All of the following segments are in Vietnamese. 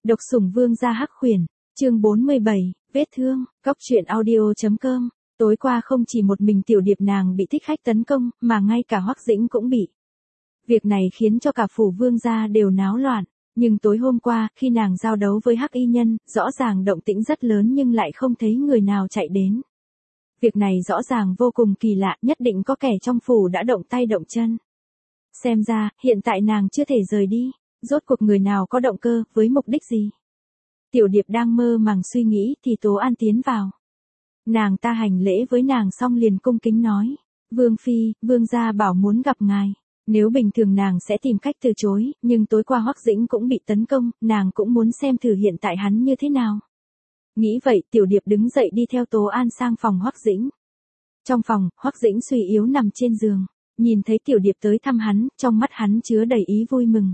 Độc sủng vương gia hắc khuyển, chương 47, vết thương, Cóc truyện audio.com. Tối qua không chỉ một mình Tiểu Điệp nàng bị thích khách tấn công, mà ngay cả Hoắc Dĩnh cũng bị. Việc này khiến cho cả phủ vương gia đều náo loạn, nhưng tối hôm qua, khi nàng giao đấu với Hắc Y Nhân, rõ ràng động tĩnh rất lớn nhưng lại không thấy người nào chạy đến. Việc này rõ ràng vô cùng kỳ lạ, nhất định có kẻ trong phủ đã động tay động chân. Xem ra, hiện tại nàng chưa thể rời đi. Rốt cuộc người nào có động cơ, với mục đích gì? Tiểu Điệp đang mơ màng suy nghĩ thì Tố An tiến vào. Nàng ta hành lễ với nàng xong liền cung kính nói. Vương Phi, vương gia bảo muốn gặp ngài. Nếu bình thường nàng sẽ tìm cách từ chối, nhưng tối qua Hoắc Dĩnh cũng bị tấn công, nàng cũng muốn xem thử hiện tại hắn như thế nào. Nghĩ vậy, Tiểu Điệp đứng dậy đi theo Tố An sang phòng Hoắc Dĩnh. Trong phòng, Hoắc Dĩnh suy yếu nằm trên giường. Nhìn thấy Tiểu Điệp tới thăm hắn, trong mắt hắn chứa đầy ý vui mừng.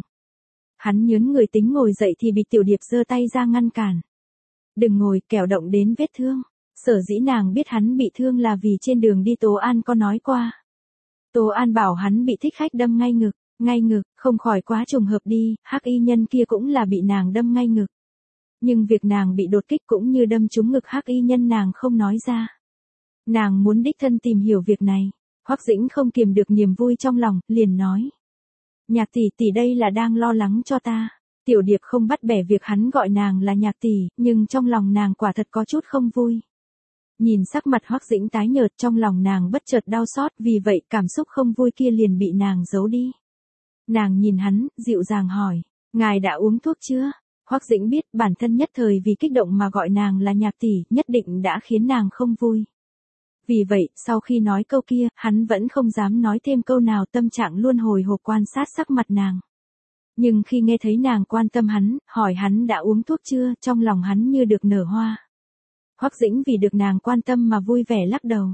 Hắn nhớn người tính ngồi dậy thì bị Tiểu Điệp giơ tay ra ngăn cản. Đừng ngồi, kẻo động đến vết thương. Sở dĩ nàng biết hắn bị thương là vì trên đường đi Tố An có nói qua. Tố An bảo hắn bị thích khách đâm ngay ngực, không khỏi quá trùng hợp đi, Hắc Y Nhân kia cũng là bị nàng đâm ngay ngực. Nhưng việc nàng bị đột kích cũng như đâm trúng ngực Hắc Y Nhân nàng không nói ra. Nàng muốn đích thân tìm hiểu việc này. Hoắc Dĩnh không kiềm được niềm vui trong lòng, liền nói. Nhạc tỷ đây là đang lo lắng cho ta. Tiểu Điệp không bắt bẻ việc hắn gọi nàng là nhạc tỷ, nhưng trong lòng nàng quả thật có chút không vui. Nhìn sắc mặt Hoắc Dĩnh tái nhợt, trong lòng nàng bất chợt đau xót, vì vậy cảm xúc không vui kia liền bị nàng giấu đi. Nàng nhìn hắn, dịu dàng hỏi, ngài đã uống thuốc chưa? Hoắc Dĩnh biết bản thân nhất thời vì kích động mà gọi nàng là nhạc tỷ, nhất định đã khiến nàng không vui. Vì vậy, sau khi nói câu kia, hắn vẫn không dám nói thêm câu nào, tâm trạng luôn hồi hộp quan sát sắc mặt nàng. Nhưng khi nghe thấy nàng quan tâm hắn, hỏi hắn đã uống thuốc chưa, trong lòng hắn như được nở hoa. Hoắc Dĩnh vì được nàng quan tâm mà vui vẻ lắc đầu.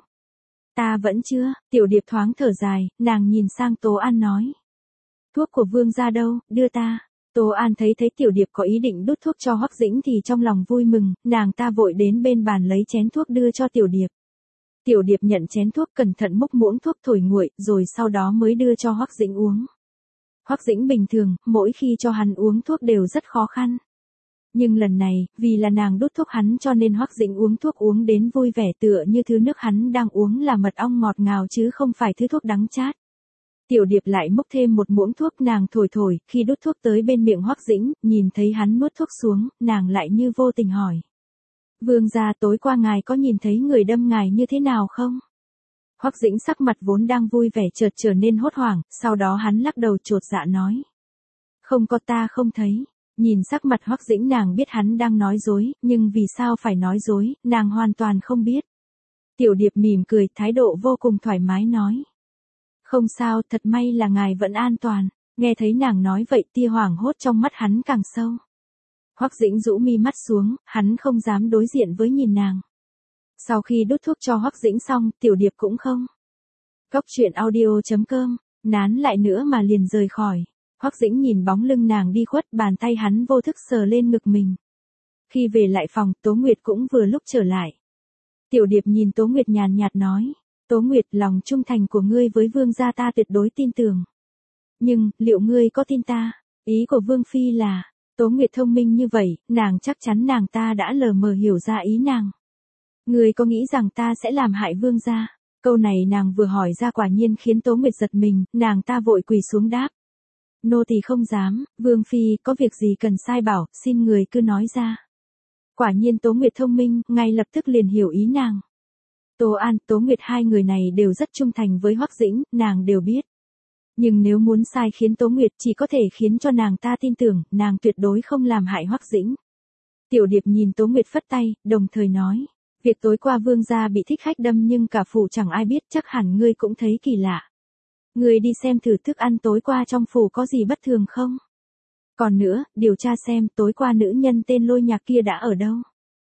Ta vẫn chưa. Tiểu Điệp thoáng thở dài, nàng nhìn sang Tố An nói. Thuốc của vương gia đâu, đưa ta. Tố An thấy Tiểu Điệp có ý định đút thuốc cho Hoắc Dĩnh thì trong lòng vui mừng, nàng ta vội đến bên bàn lấy chén thuốc đưa cho Tiểu Điệp. Tiểu Điệp nhận chén thuốc cẩn thận múc muỗng thuốc thổi nguội, rồi sau đó mới đưa cho Hoắc Dĩnh uống. Hoắc Dĩnh bình thường, mỗi khi cho hắn uống thuốc đều rất khó khăn. Nhưng lần này, vì là nàng đút thuốc hắn cho nên Hoắc Dĩnh uống thuốc uống đến vui vẻ, tựa như thứ nước hắn đang uống là mật ong ngọt ngào chứ không phải thứ thuốc đắng chát. Tiểu Điệp lại múc thêm một muỗng thuốc, nàng thổi, khi đút thuốc tới bên miệng Hoắc Dĩnh, nhìn thấy hắn nuốt thuốc xuống, nàng lại như vô tình hỏi. Vương gia, tối qua ngài có nhìn thấy người đâm ngài như thế nào không? Hoắc Dĩnh sắc mặt vốn đang vui vẻ chợt trở nên hốt hoảng, sau đó hắn lắc đầu chột dạ nói. Không có, ta không thấy. Nhìn sắc mặt Hoắc Dĩnh nàng biết hắn đang nói dối, nhưng vì sao phải nói dối, nàng hoàn toàn không biết. Tiểu Điệp mỉm cười, thái độ vô cùng thoải mái nói. Không sao, thật may là ngài vẫn an toàn. Nghe thấy nàng nói vậy, tia hoảng hốt trong mắt hắn càng sâu. Hoắc Dĩnh rũ mi mắt xuống, hắn không dám đối diện với nhìn nàng. Sau khi đút thuốc cho Hoắc Dĩnh xong, Tiểu Điệp cũng không. Cóc truyện audio.com, nán lại nữa mà liền rời khỏi. Hoắc Dĩnh nhìn bóng lưng nàng đi khuất, bàn tay hắn vô thức sờ lên ngực mình. Khi về lại phòng, Tố Nguyệt cũng vừa lúc trở lại. Tiểu Điệp nhìn Tố Nguyệt nhàn nhạt nói, Tố Nguyệt, lòng trung thành của ngươi với vương gia ta tuyệt đối tin tưởng. Nhưng, liệu ngươi có tin ta? Ý của Vương Phi là, Tố Nguyệt thông minh như vậy, nàng chắc chắn nàng ta đã lờ mờ hiểu ra ý nàng. Ngươi có nghĩ rằng ta sẽ làm hại vương gia? Câu này nàng vừa hỏi ra quả nhiên khiến Tố Nguyệt giật mình, nàng ta vội quỳ xuống đáp. Nô tỳ không dám, Vương Phi, có việc gì cần sai bảo, xin người cứ nói ra. Quả nhiên Tố Nguyệt thông minh, ngay lập tức liền hiểu ý nàng. Tố An, Tố Nguyệt hai người này đều rất trung thành với Hoắc Dĩnh, nàng đều biết. Nhưng nếu muốn sai khiến Tố Nguyệt chỉ có thể khiến cho nàng ta tin tưởng, nàng tuyệt đối không làm hại Hoắc Dĩnh. Tiểu Điệp nhìn Tố Nguyệt phất tay, đồng thời nói. Việc tối qua vương gia bị thích khách đâm nhưng cả phủ chẳng ai biết, chắc hẳn ngươi cũng thấy kỳ lạ. Ngươi đi xem thử thức ăn tối qua trong phủ có gì bất thường không? Còn nữa, điều tra xem tối qua nữ nhân tên Lôi Nhạc kia đã ở đâu.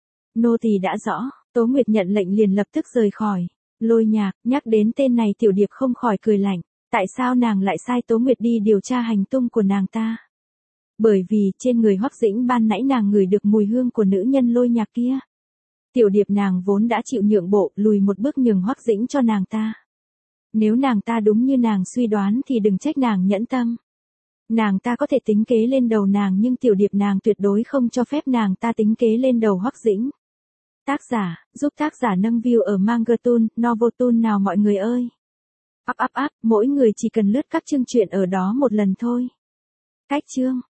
Nô tỳ đã rõ. Tố Nguyệt nhận lệnh liền lập tức rời khỏi. Lôi Nhạc, nhắc đến tên này Tiểu Điệp không khỏi cười lạnh. Tại sao nàng lại sai Tố Nguyệt đi điều tra hành tung của nàng ta? Bởi vì trên người Hoắc Dĩnh ban nãy nàng ngửi được mùi hương của nữ nhân Lôi Nhạc kia. Tiểu Điệp nàng vốn đã chịu nhượng bộ, lùi một bước nhường Hoắc Dĩnh cho nàng ta. Nếu nàng ta đúng như nàng suy đoán thì đừng trách nàng nhẫn tâm. Nàng ta có thể tính kế lên đầu nàng nhưng tiểu điệp nàng tuyệt đối không cho phép nàng ta tính kế lên đầu Hoắc Dĩnh. Tác giả, giúp tác giả nâng view ở Mangatune, Novotune nào mọi người ơi. Mỗi người chỉ cần lướt các chương truyện ở đó một lần thôi. Cách chương